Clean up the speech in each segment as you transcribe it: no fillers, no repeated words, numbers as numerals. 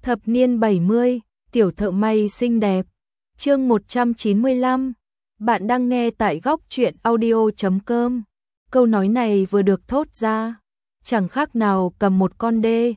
Thập niên 70, tiểu thợ may xinh đẹp. Chương 195. Bạn đang nghe tại góc truyện audio.com. Câu nói này vừa được thốt ra, chẳng khác nào cầm một con đê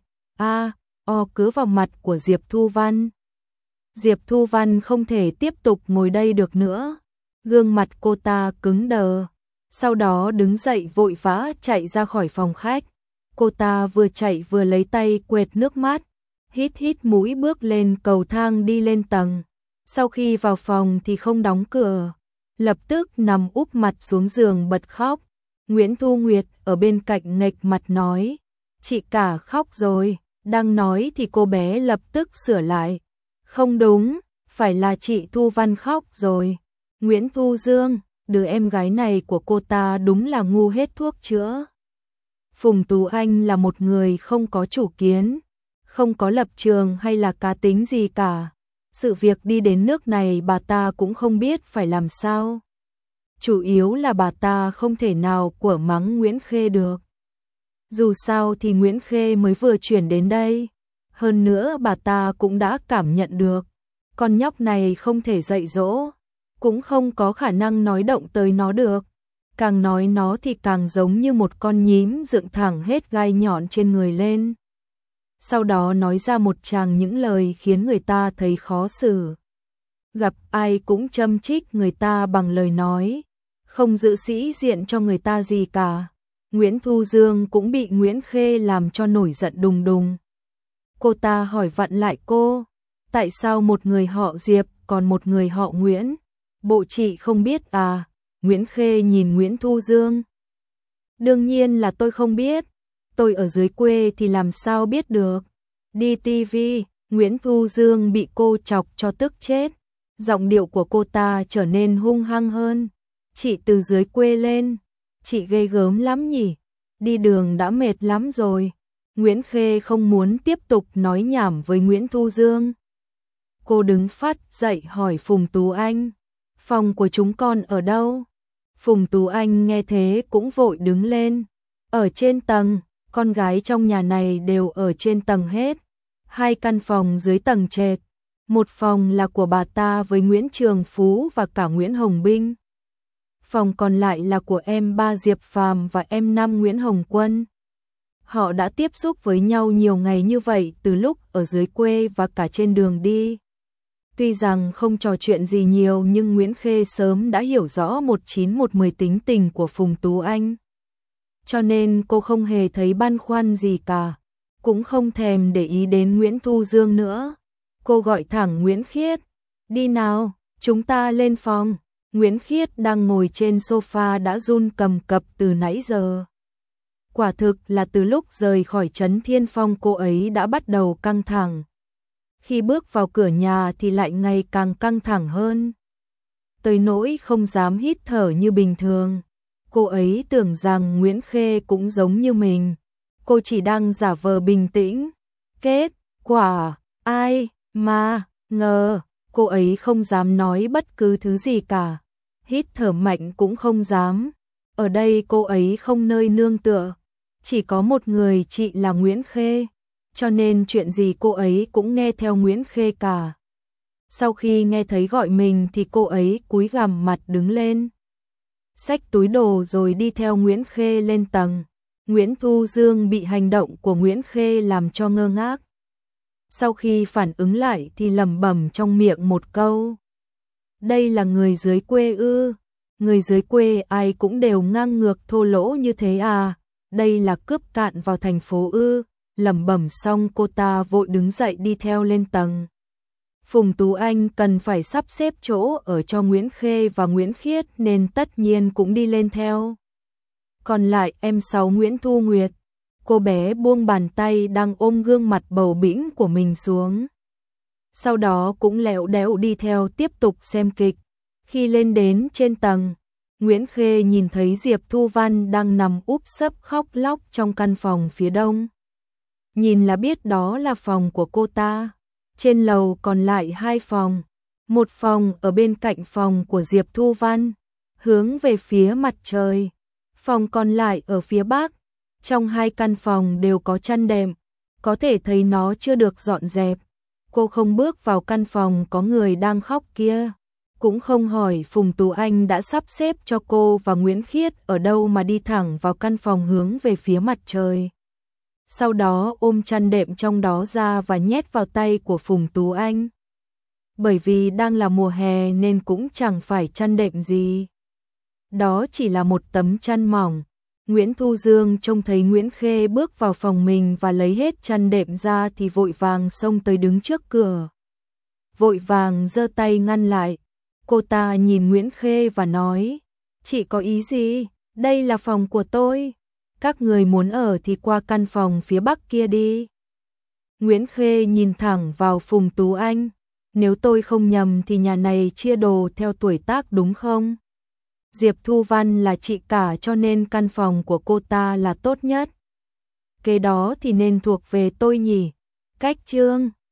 cứ vào mặt của Diệp Thu Văn. Diệp Thu Văn không thể tiếp tục ngồi đây được nữa, gương mặt cô ta cứng đờ, sau đó đứng dậy vội vã chạy ra khỏi phòng khách. Cô ta vừa chạy vừa lấy tay quệt nước mắt, hít hít mũi bước lên cầu thang đi lên tầng. Sau khi vào phòng thì không đóng cửa, lập tức nằm úp mặt xuống giường bật khóc. Nguyễn Thu Nguyệt ở bên cạnh nghệch mặt nói, chị cả khóc rồi. Đang nói thì cô bé lập tức sửa lại, không đúng, phải là chị Thu Văn khóc rồi. Nguyễn Thu Dương, đứa em gái này của cô ta đúng là ngu hết thuốc chữa. Phùng Tú Anh là một người không có chủ kiến, không có lập trường hay là cá tính gì cả. Sự việc đi đến nước này bà ta cũng không biết phải làm sao. Chủ yếu là bà ta không thể nào quở mắng Nguyễn Khê được. Dù sao thì Nguyễn Khê mới vừa chuyển đến đây. Hơn nữa bà ta cũng đã cảm nhận được, con nhóc này không thể dạy dỗ, cũng không có khả năng nói động tới nó được. Càng nói nó thì càng giống như một con nhím dựng thẳng hết gai nhọn trên người lên. Sau đó nói ra một tràng những lời khiến người ta thấy khó xử. Gặp ai cũng châm chích người ta bằng lời nói, không giữ sĩ diện cho người ta gì cả. Nguyễn Thu Dương cũng bị Nguyễn Khê làm cho nổi giận đùng đùng. Cô ta hỏi vặn lại cô, tại sao một người họ Diệp còn một người họ Nguyễn? Bộ chị không biết à? Nguyễn Khê nhìn Nguyễn Thu Dương. Đương nhiên là tôi không biết, tôi ở dưới quê thì làm sao biết được. Đi tivi, Nguyễn Thu Dương bị cô chọc cho tức chết. Giọng điệu của cô ta trở nên hung hăng hơn. Chị từ dưới quê lên, chị ghê gớm lắm nhỉ, đi đường đã mệt lắm rồi. Nguyễn Khê không muốn tiếp tục nói nhảm với Nguyễn Thu Dương. Cô đứng phắt dậy hỏi Phùng Tú Anh, phòng của chúng con ở đâu? Phùng Tú Anh nghe thế cũng vội đứng lên, ở trên tầng, con gái trong nhà này đều ở trên tầng hết. 2 căn phòng dưới tầng trệt, một phòng là của bà ta với Nguyễn Trường Phú và cả Nguyễn Hồng Binh. Phòng còn lại là của em ba Diệp Phàm và em năm Nguyễn Hồng Quân. Họ đã tiếp xúc với nhau nhiều ngày như vậy từ lúc ở dưới quê và cả trên đường đi. Tuy rằng không trò chuyện gì nhiều nhưng Nguyễn Khê sớm đã hiểu rõ 19-110 tính tình của Phùng Tú Anh. Cho nên cô không hề thấy băn khoăn gì cả, cũng không thèm để ý đến Nguyễn Thu Dương nữa. Cô gọi thẳng Nguyễn Khiết, đi nào, chúng ta lên phòng. Nguyễn Khiết đang ngồi trên sofa đã run cầm cập từ nãy giờ. Quả thực là từ lúc rời khỏi Trấn Thiên Phong cô ấy đã bắt đầu căng thẳng. Khi bước vào cửa nhà thì lại ngày càng căng thẳng hơn, tới nỗi không dám hít thở như bình thường. Cô ấy tưởng rằng Nguyễn Khê cũng giống như mình, cô chỉ đang giả vờ bình tĩnh. Kết quả, ai mà ngờ, cô ấy không dám nói bất cứ thứ gì cả, hít thở mạnh cũng không dám. Ở đây cô ấy không nơi nương tựa, chỉ có một người chị là Nguyễn Khê, cho nên chuyện gì cô ấy cũng nghe theo Nguyễn Khê cả. Sau khi nghe thấy gọi mình thì cô ấy cúi gằm mặt đứng lên, xách túi đồ rồi đi theo Nguyễn Khê lên tầng. Nguyễn Thu Dương bị hành động của Nguyễn Khê làm cho ngơ ngác. Sau khi phản ứng lại thì lẩm bẩm trong miệng một câu. Đây là người dưới quê ư? Người dưới quê ai cũng đều ngang ngược thô lỗ như thế à? Đây là cướp cạn vào thành phố ư? Lẩm bẩm xong cô ta vội đứng dậy đi theo lên tầng. Phùng Tú Anh cần phải sắp xếp chỗ ở cho Nguyễn Khê và Nguyễn Khiết nên tất nhiên cũng đi lên theo. Còn lại em Sáu Nguyễn Thu Nguyệt, cô bé buông bàn tay đang ôm gương mặt bầu bĩnh của mình xuống. Sau đó cũng lẹo đẽo đi theo tiếp tục xem kịch. Khi lên đến trên tầng, Nguyễn Khê nhìn thấy Diệp Thu Văn đang nằm úp sấp khóc lóc trong căn phòng phía đông. Nhìn là biết đó là phòng của cô ta. Trên lầu còn lại 2 phòng, một phòng ở bên cạnh phòng của Diệp Thu Văn, hướng về phía mặt trời. Phòng còn lại ở phía bắc. Trong 2 căn phòng đều có chăn đệm, có thể thấy nó chưa được dọn dẹp. Cô không bước vào căn phòng có người đang khóc kia, cũng không hỏi Phùng Tú Anh đã sắp xếp cho cô và Nguyễn Khiết ở đâu mà đi thẳng vào căn phòng hướng về phía mặt trời. Sau đó ôm chăn đệm trong đó ra và nhét vào tay của Phùng Tú Anh. Bởi vì đang là mùa hè nên cũng chẳng phải chăn đệm gì. Đó chỉ là một tấm chăn mỏng. Nguyễn Thu Dương trông thấy Nguyễn Khê bước vào phòng mình và lấy hết chăn đệm ra thì vội vàng xông tới đứng trước cửa. Vội vàng giơ tay ngăn lại. Cô ta nhìn Nguyễn Khê và nói, chị có ý gì? Đây là phòng của tôi. Các người muốn ở thì qua căn phòng phía bắc kia đi. Nguyễn Khê nhìn thẳng vào Phùng Tú Anh. Nếu tôi không nhầm thì nhà này chia đồ theo tuổi tác đúng không? Diệp Thu Văn là chị cả cho nên căn phòng của cô ta là tốt nhất. Kế đó thì nên thuộc về tôi nhỉ? Cách Trương